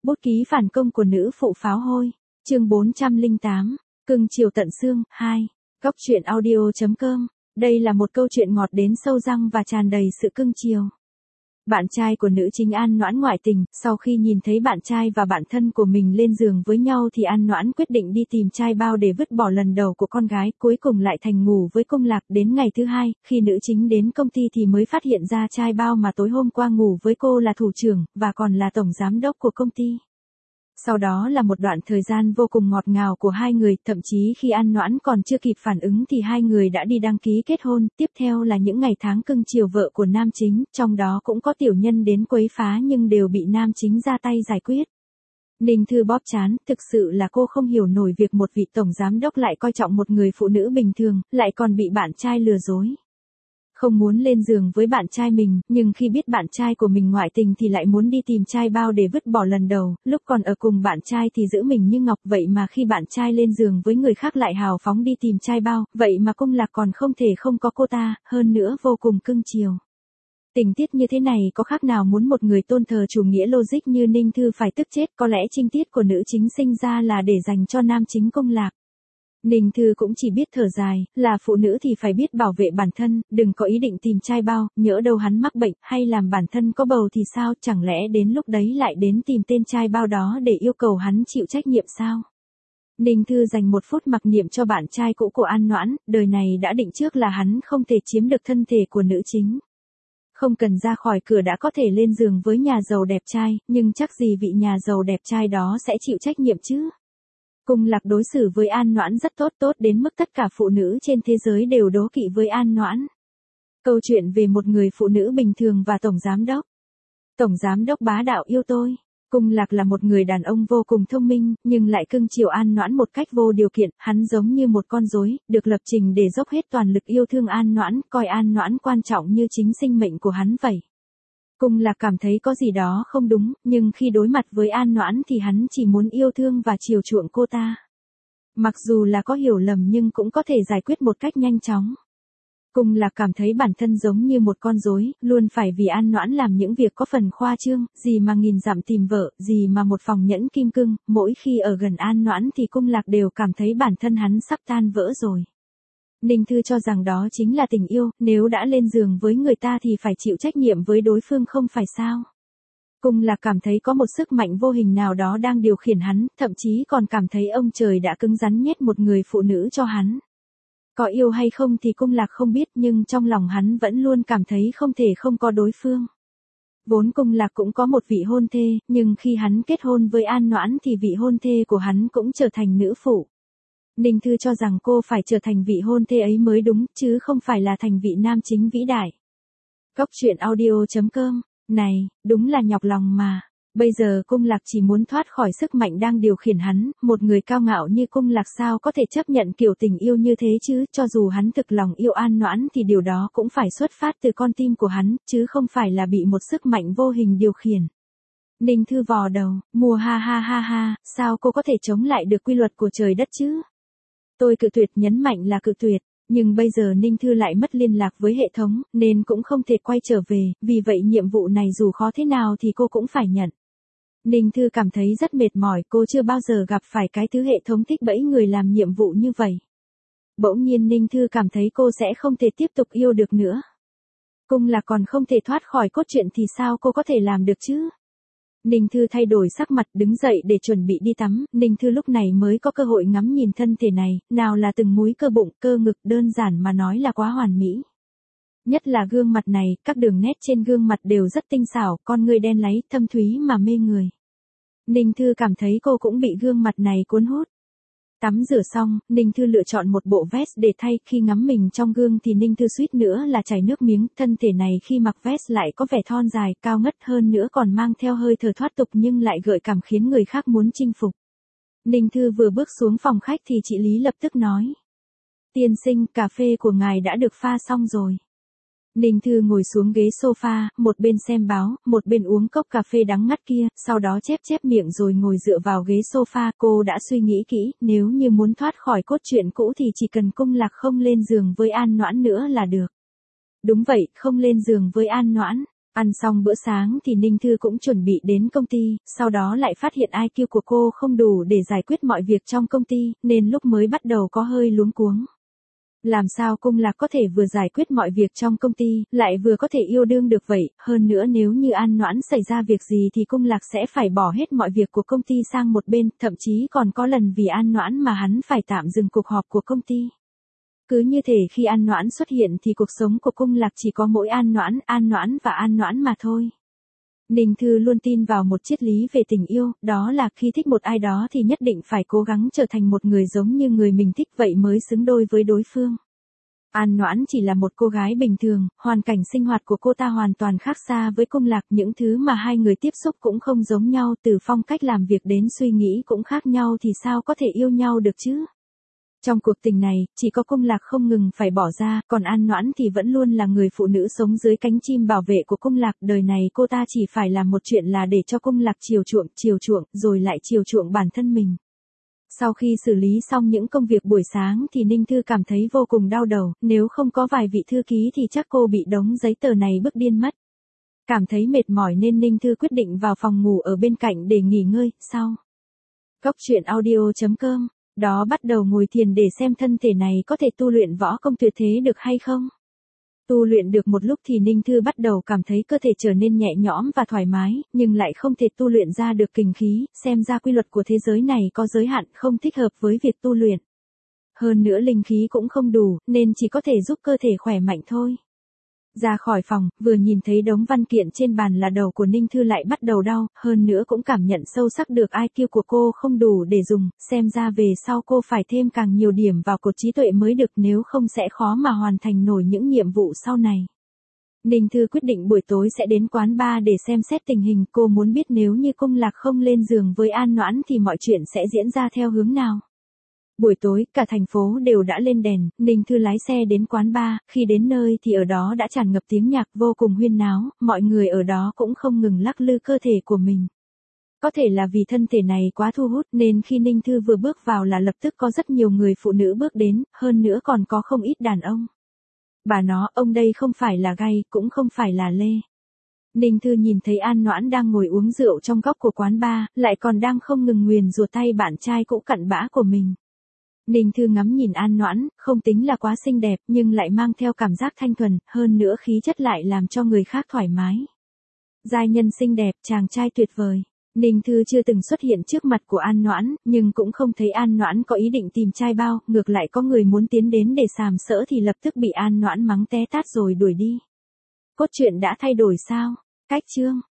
Bút ký phản công của nữ phụ pháo hôi. Chương 408. Cưng chiều tận xương 2. Góc truyện audio.com. Đây là một câu chuyện ngọt đến sâu răng và tràn đầy sự cưng chiều. Bạn trai của nữ chính An Noãn ngoại tình, sau khi nhìn thấy bạn trai và bạn thân của mình lên giường với nhau thì An Noãn quyết định đi tìm trai bao để vứt bỏ lần đầu của con gái, cuối cùng lại thành ngủ với Cung Lạc. Đến ngày thứ hai, khi nữ chính đến công ty thì mới phát hiện ra trai bao mà tối hôm qua ngủ với cô là thủ trưởng, và còn là tổng giám đốc của công ty. Sau đó là một đoạn thời gian vô cùng ngọt ngào của hai người, thậm chí khi An Noãn còn chưa kịp phản ứng thì hai người đã đi đăng ký kết hôn. Tiếp theo là những ngày tháng cưng chiều vợ của nam chính, trong đó cũng có tiểu nhân đến quấy phá nhưng đều bị nam chính ra tay giải quyết. Ninh Thư bóp trán, thực sự là cô không hiểu nổi việc một vị tổng giám đốc lại coi trọng một người phụ nữ bình thường, lại còn bị bạn trai lừa dối. Không muốn lên giường với bạn trai mình, nhưng khi biết bạn trai của mình ngoại tình thì lại muốn đi tìm trai bao để vứt bỏ lần đầu, lúc còn ở cùng bạn trai thì giữ mình như ngọc, vậy mà khi bạn trai lên giường với người khác lại hào phóng đi tìm trai bao, vậy mà Cung Lạc còn không thể không có cô ta, hơn nữa vô cùng cưng chiều. Tình tiết như thế này có khác nào muốn một người tôn thờ chủ nghĩa logic như Ninh Thư phải tức chết, có lẽ trinh tiết của nữ chính sinh ra là để dành cho nam chính Cung Lạc. Ninh Thư cũng chỉ biết thở dài, là phụ nữ thì phải biết bảo vệ bản thân, đừng có ý định tìm trai bao, nhỡ đâu hắn mắc bệnh, hay làm bản thân có bầu thì sao, chẳng lẽ đến lúc đấy lại đến tìm tên trai bao đó để yêu cầu hắn chịu trách nhiệm sao? Ninh Thư dành một phút mặc niệm cho bạn trai cũ của An Noãn, đời này đã định trước là hắn không thể chiếm được thân thể của nữ chính. Không cần ra khỏi cửa đã có thể lên giường với nhà giàu đẹp trai, nhưng chắc gì vị nhà giàu đẹp trai đó sẽ chịu trách nhiệm chứ? Cung Lạc đối xử với An Noãn rất tốt đến mức tất cả phụ nữ trên thế giới đều đố kỵ với An Noãn. Câu chuyện về một người phụ nữ bình thường và tổng giám đốc. Tổng giám đốc bá đạo yêu tôi. Cung Lạc là một người đàn ông vô cùng thông minh, nhưng lại cưng chiều An Noãn một cách vô điều kiện, hắn giống như một con rối, được lập trình để dốc hết toàn lực yêu thương An Noãn, coi An Noãn quan trọng như chính sinh mệnh của hắn vậy. Cung Lạc cảm thấy có gì đó không đúng, nhưng khi đối mặt với An Noãn thì hắn chỉ muốn yêu thương và chiều chuộng cô ta. Mặc dù là có hiểu lầm nhưng cũng có thể giải quyết một cách nhanh chóng. Cung Lạc cảm thấy bản thân giống như một con rối, luôn phải vì An Noãn làm những việc có phần khoa trương, gì mà nghìn dặm tìm vợ, gì mà một phòng nhẫn kim cương, mỗi khi ở gần An Noãn thì Cung Lạc đều cảm thấy bản thân hắn sắp tan vỡ rồi. Ninh Thư cho rằng đó chính là tình yêu, nếu đã lên giường với người ta thì phải chịu trách nhiệm với đối phương không phải sao. Cung Lạc cảm thấy có một sức mạnh vô hình nào đó đang điều khiển hắn, thậm chí còn cảm thấy ông trời đã cứng rắn nhét một người phụ nữ cho hắn. Có yêu hay không thì Cung Lạc không biết, nhưng trong lòng hắn vẫn luôn cảm thấy không thể không có đối phương. Vốn Cung Lạc cũng có một vị hôn thê, nhưng khi hắn kết hôn với An Noãn thì vị hôn thê của hắn cũng trở thành nữ phụ. Ninh Thư cho rằng cô phải trở thành vị hôn thê ấy mới đúng, chứ không phải là thành vị nam chính vĩ đại. Góc truyện audio.com. Này, đúng là nhọc lòng mà. Bây giờ Cung Lạc chỉ muốn thoát khỏi sức mạnh đang điều khiển hắn, một người cao ngạo như Cung Lạc sao có thể chấp nhận kiểu tình yêu như thế chứ, cho dù hắn thực lòng yêu An Noãn thì điều đó cũng phải xuất phát từ con tim của hắn, chứ không phải là bị một sức mạnh vô hình điều khiển. Ninh Thư vò đầu, mùa ha, sao cô có thể chống lại được quy luật của trời đất chứ? Tôi cự tuyệt, nhấn mạnh là cự tuyệt, nhưng bây giờ Ninh Thư lại mất liên lạc với hệ thống, nên cũng không thể quay trở về, vì vậy nhiệm vụ này dù khó thế nào thì cô cũng phải nhận. Ninh Thư cảm thấy rất mệt mỏi, cô chưa bao giờ gặp phải cái thứ hệ thống thích bẫy người làm nhiệm vụ như vậy. Bỗng nhiên Ninh Thư cảm thấy cô sẽ không thể tiếp tục yêu được nữa. Cung Lạc còn không thể thoát khỏi cốt truyện thì sao cô có thể làm được chứ? Ninh Thư thay đổi sắc mặt, đứng dậy để chuẩn bị đi tắm, Ninh Thư lúc này mới có cơ hội ngắm nhìn thân thể này, nào là từng múi cơ bụng, cơ ngực, đơn giản mà nói là quá hoàn mỹ. Nhất là gương mặt này, các đường nét trên gương mặt đều rất tinh xảo, con người đen láy, thâm thúy mà mê người. Ninh Thư cảm thấy cô cũng bị gương mặt này cuốn hút. Tắm rửa xong, Ninh Thư lựa chọn một bộ vest để thay, khi ngắm mình trong gương thì Ninh Thư suýt nữa là chảy nước miếng, thân thể này khi mặc vest lại có vẻ thon dài, cao ngất, hơn nữa còn mang theo hơi thở thoát tục nhưng lại gợi cảm khiến người khác muốn chinh phục. Ninh Thư vừa bước xuống phòng khách thì chị Lý lập tức nói: "Tiên sinh, cà phê của ngài đã được pha xong rồi." Ninh Thư ngồi xuống ghế sofa, một bên xem báo, một bên uống cốc cà phê đắng ngắt kia, sau đó chép miệng rồi ngồi dựa vào ghế sofa. Cô đã suy nghĩ kỹ, nếu như muốn thoát khỏi cốt truyện cũ thì chỉ cần Cung Lạc không lên giường với An Noãn nữa là được. Đúng vậy, không lên giường với An Noãn. Ăn xong bữa sáng thì Ninh Thư cũng chuẩn bị đến công ty, sau đó lại phát hiện IQ của cô không đủ để giải quyết mọi việc trong công ty, nên lúc mới bắt đầu có hơi luống cuống. Làm sao Cung Lạc có thể vừa giải quyết mọi việc trong công ty, lại vừa có thể yêu đương được vậy, hơn nữa nếu như An Noãn xảy ra việc gì thì Cung Lạc sẽ phải bỏ hết mọi việc của công ty sang một bên, thậm chí còn có lần vì An Noãn mà hắn phải tạm dừng cuộc họp của công ty. Cứ như thể khi An Noãn xuất hiện thì cuộc sống của Cung Lạc chỉ có mỗi An Noãn và An Noãn mà thôi. Ninh Thư luôn tin vào một triết lý về tình yêu, đó là khi thích một ai đó thì nhất định phải cố gắng trở thành một người giống như người mình thích vậy mới xứng đôi với đối phương. An Noãn chỉ là một cô gái bình thường, hoàn cảnh sinh hoạt của cô ta hoàn toàn khác xa với Cung Lạc, những thứ mà hai người tiếp xúc cũng không giống nhau, từ phong cách làm việc đến suy nghĩ cũng khác nhau thì sao có thể yêu nhau được chứ? Trong cuộc tình này, chỉ có Cung Lạc không ngừng phải bỏ ra, còn An Noãn thì vẫn luôn là người phụ nữ sống dưới cánh chim bảo vệ của Cung Lạc, đời này cô ta chỉ phải làm một chuyện là để cho Cung Lạc chiều chuộng, rồi lại chiều chuộng bản thân mình. Sau khi xử lý xong những công việc buổi sáng thì Ninh Thư cảm thấy vô cùng đau đầu, nếu không có vài vị thư ký thì chắc cô bị đống giấy tờ này bức điên mất. Cảm thấy mệt mỏi nên Ninh Thư quyết định vào phòng ngủ ở bên cạnh để nghỉ ngơi, sau. Cốc truyện audio.com, đó bắt đầu ngồi thiền để xem thân thể này có thể tu luyện võ công tuyệt thế được hay không. Tu luyện được một lúc thì Ninh Thư bắt đầu cảm thấy cơ thể trở nên nhẹ nhõm và thoải mái, nhưng lại không thể tu luyện ra được kình khí, xem ra quy luật của thế giới này có giới hạn, không thích hợp với việc tu luyện. Hơn nữa linh khí cũng không đủ, nên chỉ có thể giúp cơ thể khỏe mạnh thôi. Ra khỏi phòng, vừa nhìn thấy đống văn kiện trên bàn là đầu của Ninh Thư lại bắt đầu đau, hơn nữa cũng cảm nhận sâu sắc được IQ của cô không đủ để dùng, xem ra về sau cô phải thêm càng nhiều điểm vào cột trí tuệ mới được, nếu không sẽ khó mà hoàn thành nổi những nhiệm vụ sau này. Ninh Thư quyết định buổi tối sẽ đến quán bar để xem xét tình hình, cô muốn biết nếu như Cung Lạc không lên giường với An Noãn thì mọi chuyện sẽ diễn ra theo hướng nào. Buổi tối, cả thành phố đều đã lên đèn, Ninh Thư lái xe đến quán bar, khi đến nơi thì ở đó đã tràn ngập tiếng nhạc vô cùng huyên náo, mọi người ở đó cũng không ngừng lắc lư cơ thể của mình. Có thể là vì thân thể này quá thu hút nên khi Ninh Thư vừa bước vào là lập tức có rất nhiều người phụ nữ bước đến, hơn nữa còn có không ít đàn ông. Bà nó, ông đây không phải là gay, cũng không phải là lê. Ninh Thư nhìn thấy An Noãn đang ngồi uống rượu trong góc của quán bar, lại còn đang không ngừng nguyền rủa tay bạn trai cũ cặn bã của mình. Ninh Thư ngắm nhìn An Noãn, không tính là quá xinh đẹp nhưng lại mang theo cảm giác thanh thuần, hơn nữa khí chất lại làm cho người khác thoải mái. Giai nhân xinh đẹp, chàng trai tuyệt vời. Ninh Thư chưa từng xuất hiện trước mặt của An Noãn, nhưng cũng không thấy An Noãn có ý định tìm trai bao, ngược lại có người muốn tiến đến để sàm sỡ thì lập tức bị An Noãn mắng té tát rồi đuổi đi. Cốt truyện đã thay đổi sao? Cách chương